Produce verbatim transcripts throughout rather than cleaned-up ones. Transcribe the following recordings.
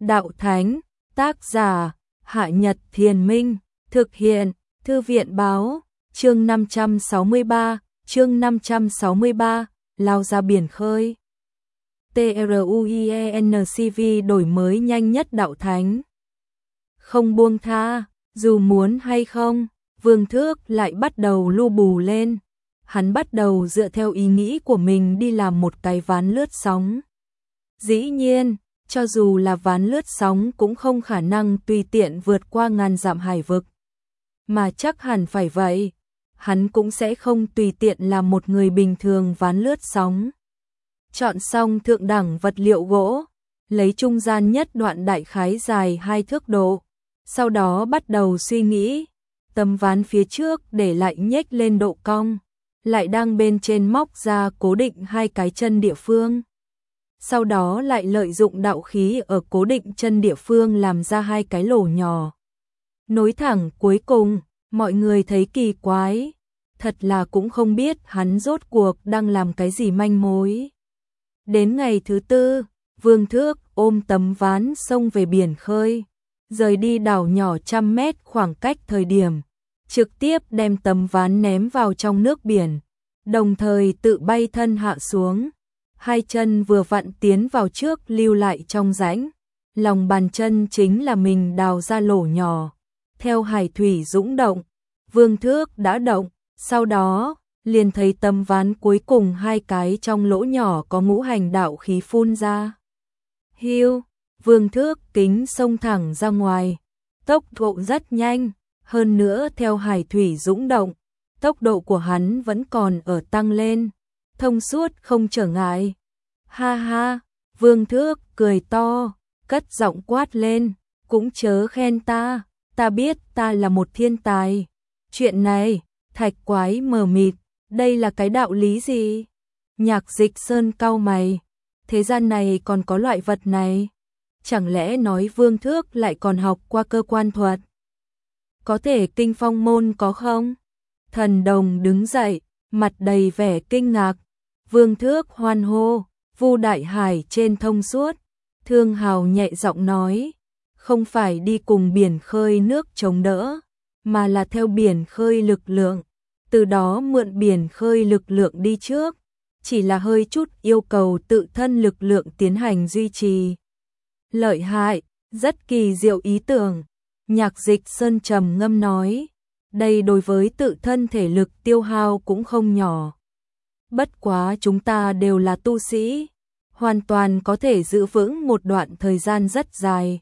Đạo Thánh, tác giả, Hạ Nhật Thiền Minh, thực hiện, Thư viện Báo, chương năm trăm sáu mươi ba, chương năm trăm sáu mươi ba, lao ra biển khơi. TRUIENCV đổi mới nhanh nhất Đạo Thánh. Không buông tha, dù muốn hay không, Vương Thước lại bắt đầu lu bù lên. Hắn bắt đầu dựa theo ý nghĩ của mình đi làm một cái ván lướt sóng. Dĩ nhiên, cho dù là ván lướt sóng cũng không khả năng tùy tiện vượt qua ngàn dặm hải vực. Mà chắc hẳn phải vậy, hắn cũng sẽ không tùy tiện làm một người bình thường ván lướt sóng. Chọn xong thượng đẳng vật liệu gỗ, lấy trung gian nhất đoạn đại khái dài hai thước độ, sau đó bắt đầu suy nghĩ, tấm ván phía trước để lại nhếch lên độ cong, lại đang bên trên móc ra cố định hai cái chân địa phương. Sau đó lại lợi dụng đạo khí ở cố định chân địa phương làm ra hai cái lỗ nhỏ. Nối thẳng cuối cùng, mọi người thấy kỳ quái, thật là cũng không biết hắn rốt cuộc đang làm cái gì manh mối. Đến ngày thứ tư, Vương Thước ôm tấm ván xông về biển khơi, rời đi đảo nhỏ trăm mét khoảng cách thời điểm, trực tiếp đem tấm ván ném vào trong nước biển, đồng thời tự bay thân hạ xuống. Hai chân vừa vặn tiến vào trước lưu lại trong rãnh, lòng bàn chân chính là mình đào ra lỗ nhỏ. Theo hải thủy dũng động, Vương Thước đã động, sau đó liền thấy tấm ván cuối cùng hai cái trong lỗ nhỏ có ngũ hành đạo khí phun ra. Hiu, Vương Thước kính xông thẳng ra ngoài, tốc độ rất nhanh, hơn nữa theo hải thủy dũng động, tốc độ của hắn vẫn còn ở tăng lên, thông suốt không trở ngại. Ha ha, Vương Thước cười to, cất giọng quát lên, cũng chớ khen ta, ta biết ta là một thiên tài. Chuyện này, Thạch Quái mờ mịt, đây là cái đạo lý gì? Nhạc Dịch Sơn cau mày, thế gian này còn có loại vật này? Chẳng lẽ nói Vương Thước lại còn học qua cơ quan thuật? Có thể kinh phong môn có không? Thần Đồng đứng dậy, mặt đầy vẻ kinh ngạc. Vương Thước hoan hô, Vu Đại Hải trên thông suốt. Thương Hào nhẹ giọng nói, không phải đi cùng biển khơi nước chống đỡ, mà là theo biển khơi lực lượng, từ đó mượn biển khơi lực lượng đi trước, chỉ là hơi chút yêu cầu tự thân lực lượng tiến hành duy trì. Lợi hại, rất kỳ diệu ý tưởng. Nhạc Dịch Sơn trầm ngâm nói, đây đối với tự thân thể lực tiêu hao cũng không nhỏ. Bất quá chúng ta đều là tu sĩ, hoàn toàn có thể giữ vững một đoạn thời gian rất dài.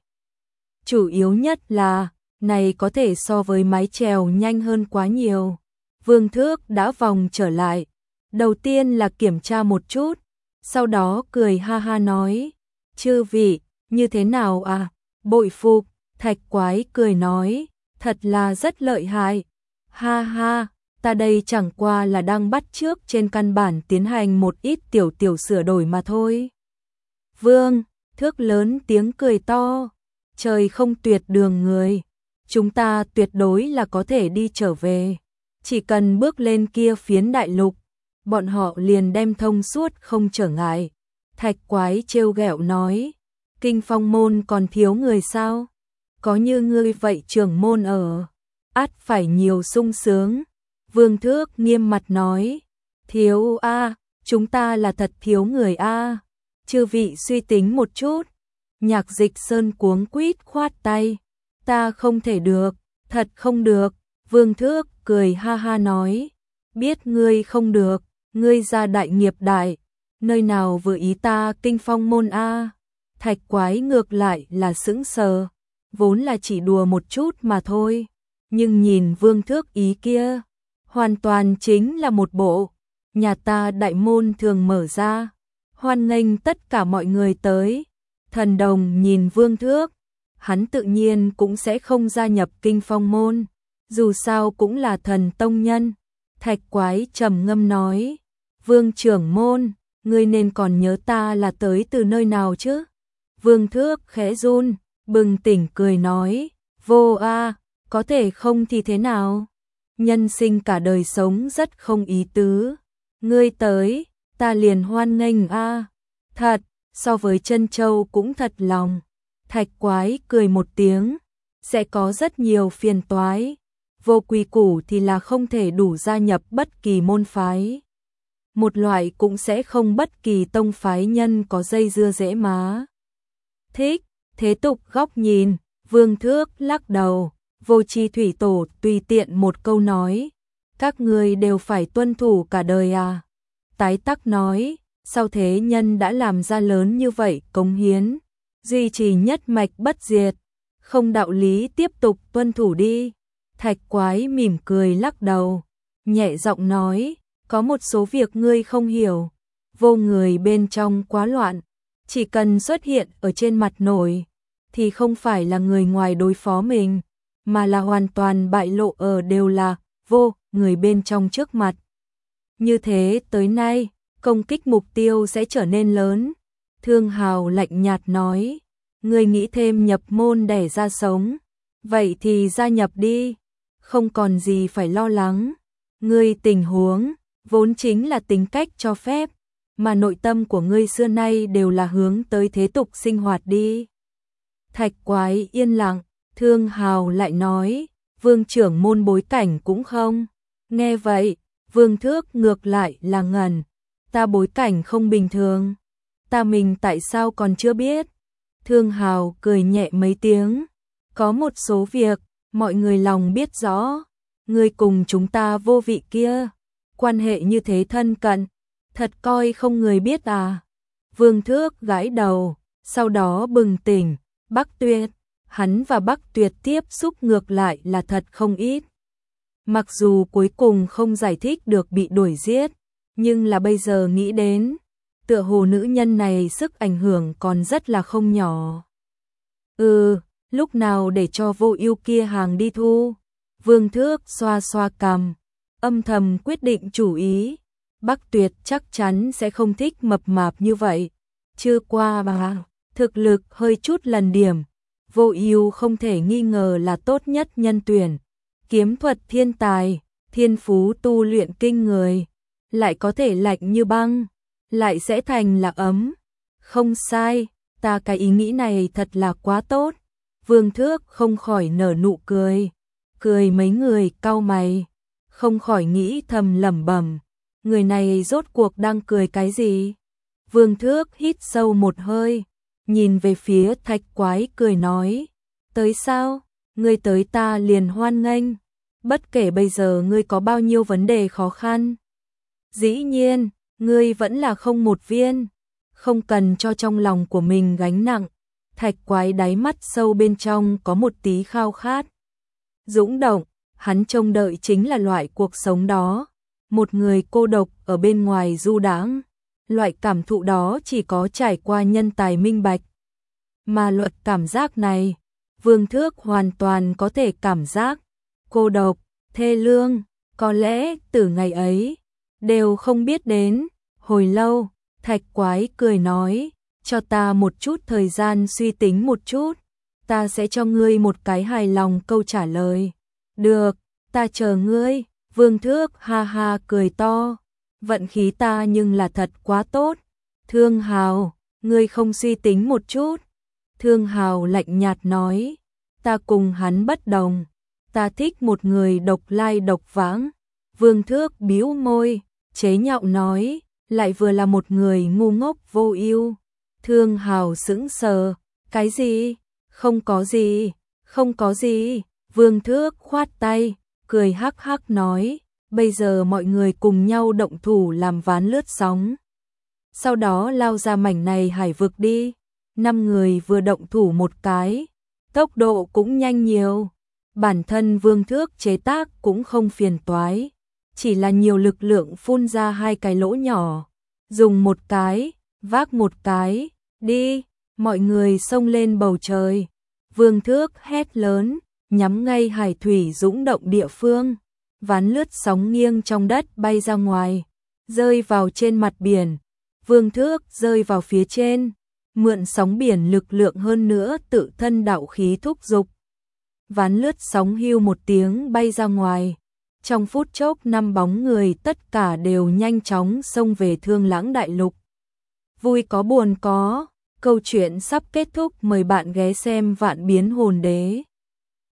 Chủ yếu nhất là, này có thể so với mái chèo nhanh hơn quá nhiều. Vương Thước đã vòng trở lại, đầu tiên là kiểm tra một chút, sau đó cười ha ha nói, chư vị, như thế nào à, bội phục. Thạch Quái cười nói, thật là rất lợi hại. Ha ha, ta đây chẳng qua là đang bắt chước trên căn bản tiến hành một ít tiểu tiểu sửa đổi mà thôi. Vương Thước lớn tiếng cười to, trời không tuyệt đường người, chúng ta tuyệt đối là có thể đi trở về. Chỉ cần bước lên kia phiến đại lục, bọn họ liền đem thông suốt không trở ngại. Thạch Quái trêu ghẹo nói, kinh phong môn còn thiếu người sao? Có như ngươi vậy trưởng môn ở, ắt phải nhiều sung sướng. Vương Thước nghiêm mặt nói, thiếu a, chúng ta là thật thiếu người a. Chư vị suy tính một chút. Nhạc Dịch Sơn cuống quýt khoát tay, ta không thể được, thật không được. Vương Thước cười ha ha nói, biết ngươi không được, ngươi ra đại nghiệp đại, nơi nào vừa ý ta kinh phong môn a. Thạch Quái ngược lại là sững sờ, vốn là chỉ đùa một chút mà thôi, nhưng nhìn Vương Thước ý kia, hoàn toàn chính là một bộ, nhà ta đại môn thường mở ra, hoan nghênh tất cả mọi người tới. Thần Đồng nhìn Vương Thước, hắn tự nhiên cũng sẽ không gia nhập kinh phong môn, dù sao cũng là thần tông nhân. Thạch Quái trầm ngâm nói, Vương trưởng môn, ngươi nên còn nhớ ta là tới từ nơi nào chứ? Vương Thước khẽ run, bừng tỉnh cười nói, vô a, có thể không thì thế nào? Nhân sinh cả đời sống rất không ý tứ, ngươi tới, ta liền hoan nghênh a. Thật, so với Trân Châu cũng thật lòng. Thạch Quái cười một tiếng, sẽ có rất nhiều phiền toái. Vô quy củ thì là không thể đủ gia nhập bất kỳ môn phái. Một loại cũng sẽ không bất kỳ tông phái nhân có dây dưa dễ má. Thích, thế tục góc nhìn, Vương Thước lắc đầu, Vô Chi Thủy Tổ tùy tiện một câu nói. Các người đều phải tuân thủ cả đời à? Tái Tắc nói, sau thế nhân đã làm ra lớn như vậy cống hiến, duy trì nhất mạch bất diệt, không đạo lý tiếp tục tuân thủ đi. Thạch Quái mỉm cười lắc đầu, nhẹ giọng nói, có một số việc ngươi không hiểu, vô người bên trong quá loạn, chỉ cần xuất hiện ở trên mặt nổi, thì không phải là người ngoài đối phó mình, mà là hoàn toàn bại lộ ở đều là vô người bên trong trước mặt. Như thế tới nay, công kích mục tiêu sẽ trở nên lớn. Thương Hào lạnh nhạt nói, ngươi nghĩ thêm nhập môn để ra sống, vậy thì gia nhập đi, không còn gì phải lo lắng. Ngươi tình huống vốn chính là tính cách cho phép, mà nội tâm của ngươi xưa nay đều là hướng tới thế tục sinh hoạt đi. Thạch Quái yên lặng, Thương Hào lại nói, Vương trưởng môn bối cảnh cũng không. Nghe vậy, Vương Thước ngược lại là ngẩn, ta bối cảnh không bình thường, ta mình tại sao còn chưa biết. Thương Hào cười nhẹ mấy tiếng, có một số việc, mọi người lòng biết rõ, ngươi cùng chúng ta vô vị kia, quan hệ như thế thân cận, thật coi không người biết à. Vương Thước gãi đầu, sau đó bừng tỉnh, Bắc Tuyệt, hắn và Bắc Tuyệt tiếp xúc ngược lại là thật không ít. Mặc dù cuối cùng không giải thích được bị đuổi giết, nhưng là bây giờ nghĩ đến, tựa hồ nữ nhân này sức ảnh hưởng còn rất là không nhỏ. Ừ, lúc nào để cho Vô Ưu kia hàng đi thu? Vương Thước xoa xoa cằm, âm thầm quyết định chủ ý. Bắc Tuyệt chắc chắn sẽ không thích mập mạp như vậy. Chưa qua bà, thực lực hơi chút lần điểm. Vô Ưu không thể nghi ngờ là tốt nhất nhân tuyển. Kiếm thuật thiên tài, thiên phú tu luyện kinh người, lại có thể lạnh như băng, lại sẽ thành là ấm. Không sai, ta cái ý nghĩ này thật là quá tốt. Vương Thước không khỏi nở nụ cười, cười mấy người cau mày, không khỏi nghĩ thầm lẩm bẩm, người này rốt cuộc đang cười cái gì? Vương Thước hít sâu một hơi, nhìn về phía Thạch Quái cười nói, tới sao? Ngươi tới ta liền hoan nghênh, bất kể bây giờ ngươi có bao nhiêu vấn đề khó khăn. Dĩ nhiên, ngươi vẫn là không một viên, không cần cho trong lòng của mình gánh nặng. Thạch Quái đáy mắt sâu bên trong có một tí khao khát. Dũng động, hắn trông đợi chính là loại cuộc sống đó, một người cô độc ở bên ngoài du đãng. Loại cảm thụ đó chỉ có trải qua nhân tài minh bạch. Mà luật cảm giác này, Vương Thước hoàn toàn có thể cảm giác. Cô độc, thê lương, có lẽ từ ngày ấy, đều không biết đến. Hồi lâu, Thạch Quái cười nói, cho ta một chút thời gian suy tính một chút, ta sẽ cho ngươi một cái hài lòng câu trả lời. Được, ta chờ ngươi. Vương Thước ha ha cười to, vận khí ta nhưng là thật quá tốt. Thương Hào, ngươi không suy tính một chút? Thương Hào lạnh nhạt nói, ta cùng hắn bất đồng, ta thích một người độc lai độc vãng. Vương Thước bĩu môi, chế nhạo nói, lại vừa là một người ngu ngốc Vô Ưu. Thương Hào sững sờ, cái gì? Không có gì, không có gì. Vương Thước khoát tay, cười hắc hắc nói, bây giờ mọi người cùng nhau động thủ làm ván lướt sóng. Sau đó lao ra mảnh này hải vực đi. Năm người vừa động thủ một cái, tốc độ cũng nhanh nhiều. Bản thân Vương Thước chế tác cũng không phiền toái, chỉ là nhiều lực lượng phun ra hai cái lỗ nhỏ, dùng một cái, vác một cái, đi, mọi người xông lên bầu trời. Vương Thước hét lớn, nhắm ngay hải thủy dũng động địa phương, ván lướt sóng nghiêng trong đất bay ra ngoài, rơi vào trên mặt biển. Vương Thước rơi vào phía trên, mượn sóng biển lực lượng hơn nữa tự thân đạo khí thúc dục. Ván lướt sóng hưu một tiếng bay ra ngoài. Trong phút chốc năm bóng người tất cả đều nhanh chóng xông về Thương Lãng Đại Lục. Vui có buồn có, Câu chuyện sắp kết thúc, mời bạn ghé xem Vạn Biến Hồn Đế.